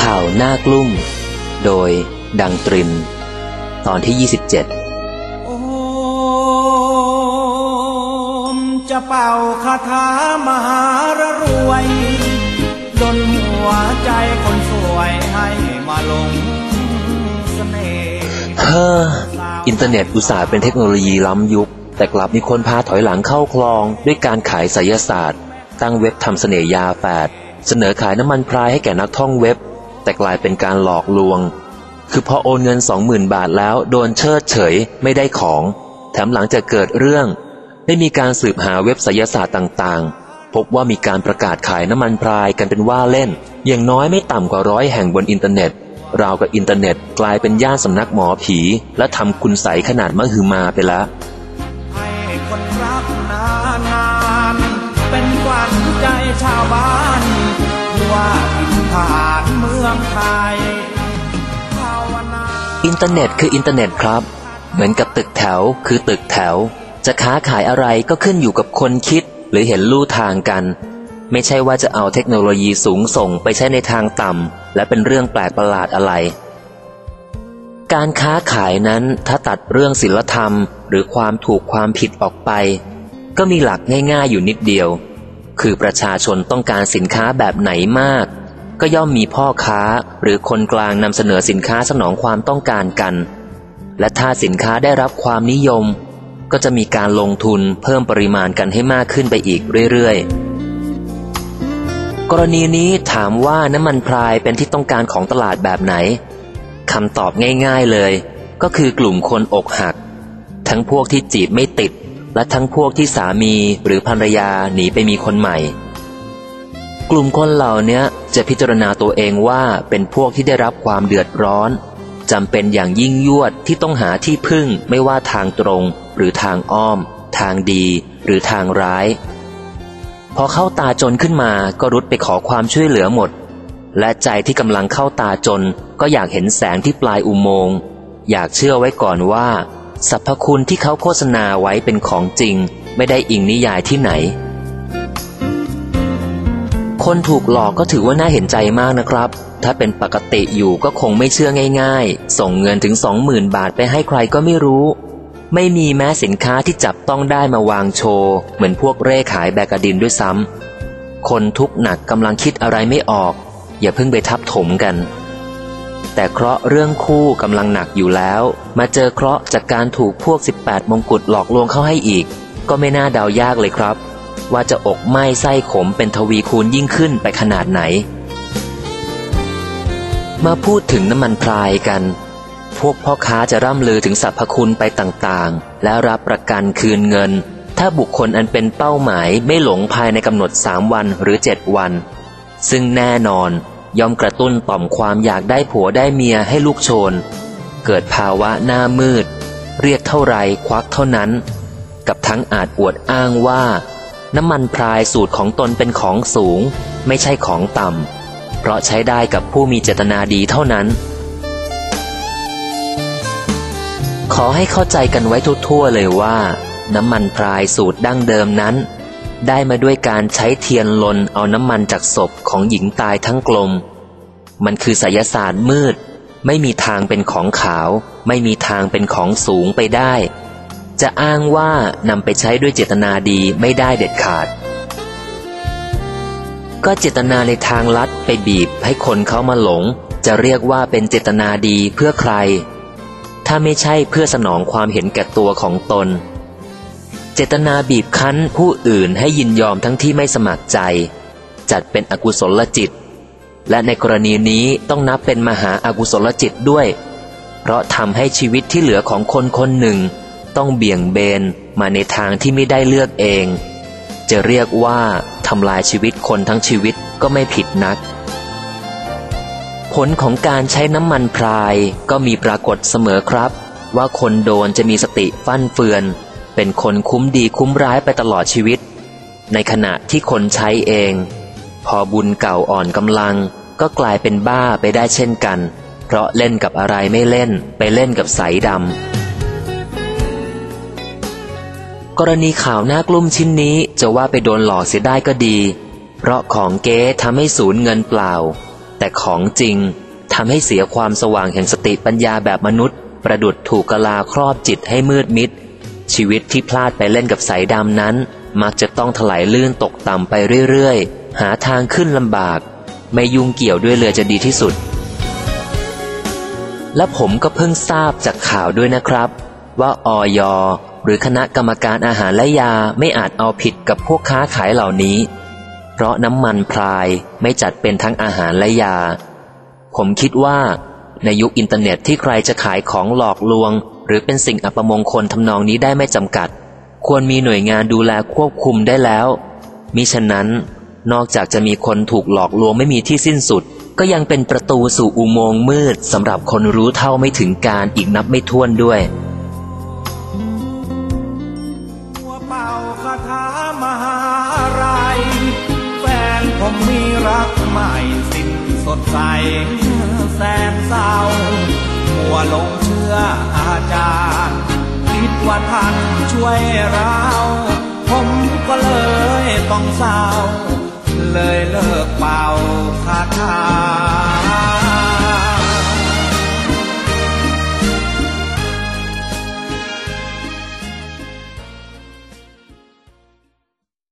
ข่าวหน้ากลุ่มโดยดังตรินตอนที่โอมจะเป่าคาถามหารรวยดลหัวใจคนสวยให้มาลงเสน่ห์อินเทอร์เน็ตอุตส่าห์เป็นเทคโนโลยีล้ำยุคแต่กลับมีคนพาถอยหลังเข้าคลองด้วยการขายไสยศาสตร์ตั้งเว็บทำเสน่ห์ยาแฝดเสนอขายน้ำมันพรายให้แก่นักท่องเว็บแต่กลายเป็นการหลอกลวงคือพอโอนเงิน 20,000 บาทแล้วโดนเชิดเฉยไม่ได้ของแถมหลังจากเกิดเรื่องได้มีการสืบหาเว็บไสยศาสตร์ต่างๆพบว่ามีการประกาศขายน้ำมันพรายกันเป็นว่าเล่นอย่างน้อยไม่ต่ำกว่า100 แห่งบนอินเทอร์เน็ตราวกับอินเทอร์เน็ตกลายเป็นย่านสำนักหมอผีและทำคุณไสขนาดมหึมาไปแล้วให้คนรักนานๆเป็นขวัญใจชาวบ้านว่าผ่านเมืองไทยอินเทอร์เน็ตคืออินเทอร์เน็ตครับเหมือนกับตึกแถวคือตึกแถวจะค้าขายอะไรก็ขึ้นอยู่กับคนคิดหรือเห็นลู่ทางกันไม่ใช่ว่าจะเอาเทคโนโลยีสูงส่งไปใช้ในทางต่ำและเป็นเรื่องแปลกประหลาดอะไรการค้าขายนั้นถ้าตัดเรื่องศีลธรรมหรือความถูกความผิดออกไปก็มีหลักง่ายๆอยู่นิดเดียวคือประชาชนต้องการสินค้าแบบไหนมากก็ย่อมมีพ่อค้าหรือคนกลางนำเสนอสินค้าสนองความต้องการกันและถ้าสินค้าได้รับความนิยมก็จะมีการลงทุนเพิ่มปริมาณกันให้มากขึ้นไปอีกเรื่อยๆกรณีนี้ถามว่าน้ำมันพรายเป็นที่ต้องการของตลาดแบบไหนคำตอบง่ายๆเลยก็คือกลุ่มคนอกหักทั้งพวกที่จีบไม่ติดและทั้งพวกที่สามีหรือภรรยาหนีไปมีคนใหม่กลุ่มคนเหล่านี้จะพิจารณาตัวเองว่าเป็นพวกที่ได้รับความเดือดร้อนจำเป็นอย่างยิ่งยวดที่ต้องหาที่พึ่งไม่ว่าทางตรงหรือทางอ้อมทางดีหรือทางร้ายพอเข้าตาจนขึ้นมาก็รุดไปขอความช่วยเหลือหมดและใจที่กำลังเข้าตาจนก็อยากเห็นแสงที่ปลายอุโมงค์อยากเชื่อไว้ก่อนว่าสรรพคุณที่เขาโฆษณาไว้เป็นของจริงไม่ได้อิงนิยายที่ไหนคนถูกหลอกก็ถือว่าน่าเห็นใจมากนะครับถ้าเป็นปกติอยู่ก็คงไม่เชื่อง่ายๆส่งเงินถึง 20,000 บาทไปให้ใครก็ไม่รู้ไม่มีแม้สินค้าที่จับต้องได้มาวางโชว์เหมือนพวกเร่ขายแบกดินด้วยซ้ำคนทุกข์หนักกำลังคิดอะไรไม่ออกอย่าเพิ่งไปทับถมกันแต่เคราะห์เรื่องคู่กำลังหนักอยู่แล้วมาเจอเคราะห์จากการถูกพวก18 มงกุฎหลอกลวงเข้าให้อีกก็ไม่น่าเดายากเลยครับว่าจะอกไหม้ไส้ขมเป็นทวีคูณยิ่งขึ้นไปขนาดไหนมาพูดถึงน้ำมันพรายกันพวกพ่อค้าจะร่ำลือถึงสรรพคุณไปต่างๆและรับประกันคืนเงินถ้าบุคคลอันเป็นเป้าหมายไม่หลงภายในกำหนด3 วันหรือ7 วันซึ่งแน่นอนย่อมกระตุ้นต่อมความอยากได้ผัวได้เมียให้ลูกโชนเกิดภาวะหน้ามืดเรียกเท่าไรควักเท่านั้นกับทั้งอาจอวดอ้างว่าน้ำมันพรายสูตรของตนเป็นของสูงไม่ใช่ของต่ำเพราะใช้ได้กับผู้มีเจตนาดีเท่านั้นขอให้เข้าใจกันไว้ทั่วๆเลยว่าน้ำมันพรายสูตรดั้งเดิมนั้นได้มาด้วยการใช้เทียนลนเอาน้ำมันจากศพของหญิงตายทั้งกลมมันคือไสยศาสตร์มืดไม่มีทางเป็นของขาวไม่มีทางเป็นของสูงไปได้จะอ้างว่านำไปใช้ด้วยเจตนาดีไม่ได้เด็ดขาดก็เจตนาในทางลัดไปบีบให้คนเขามาหลงจะเรียกว่าเป็นเจตนาดีเพื่อใครถ้าไม่ใช่เพื่อสนองความเห็นแก่ตัวของตนเจตนาบีบคั้นผู้อื่นให้ยินยอมทั้งที่ไม่สมัครใจจัดเป็นอกุศลจิตและในกรณีนี้ต้องนับเป็นมหาอกุศลจิตด้วยเพราะทำให้ชีวิตที่เหลือของคนคนหนึ่งต้องเบี่ยงเบนมาในทางที่ไม่ได้เลือกเองจะเรียกว่าทำลายชีวิตคนทั้งชีวิตก็ไม่ผิดนักผลของการใช้น้ำมันพรายก็มีปรากฏเสมอครับว่าคนโดนจะมีสติฟั่นเฟือนเป็นคนคุ้มดีคุ้มร้ายไปตลอดชีวิตในขณะที่คนใช้เองพอบุญเก่าอ่อนกำลังก็กลายเป็นบ้าไปได้เช่นกันเพราะเล่นกับอะไรไม่เล่นไปเล่นกับไสดำกรณีข่าวหน้ากลุ้มชิ้นนี้จะว่าไปโดนหลอกเสียได้ก็ดีเพราะของเก๊ทำให้สูญเงินเปล่าแต่แต่ของจริงทำให้เสียความสว่างแห่งสติปัญญาแบบมนุษย์ประดุจถูกกะลาครอบจิตให้มืดมิดชีวิตที่พลาดไปเล่นกับสายดำนั้นมักจะต้องถลายลื่นตกต่ำไปเรื่อยๆหาทางขึ้นลำบากไม่ยุ่งเกี่ยวด้วยเลยจะดีที่สุดและผมก็เพิ่งทราบจากข่าวด้วยนะครับว่าอย.หรือคณะกรรมการอาหารและยาไม่อาจเอาผิดกับพวกค้าขายเหล่านี้เพราะน้ำมันพรายไม่จัดเป็นทั้งอาหารและยาผมคิดว่าในยุคอินเทอร์เน็ตที่ใครจะขายของหลอกลวงหรือเป็นสิ่งอัปมงคลทำนองนี้ได้ไม่จำกัดควรมีหน่วยงานดูแลควบคุมได้แล้วมิฉะนั้นนอกจากจะมีคนถูกหลอกลวงไม่มีที่สิ้นสุดก็ยังเป็นประตูสู่อุโมงค์มืดสำหรับคนรู้เท่าไม่ถึงการอีกนับไม่ถ้วนด้วยหัวเป่าคาถามหาลัยแฟนผมมีรักใหม่สิ้นสดใสแสนเศร้ามัวหลงเชื่ออาจารย์คิดว่าท่านช่วยเราผมก็เลยต้องเศร้าเลยเลิ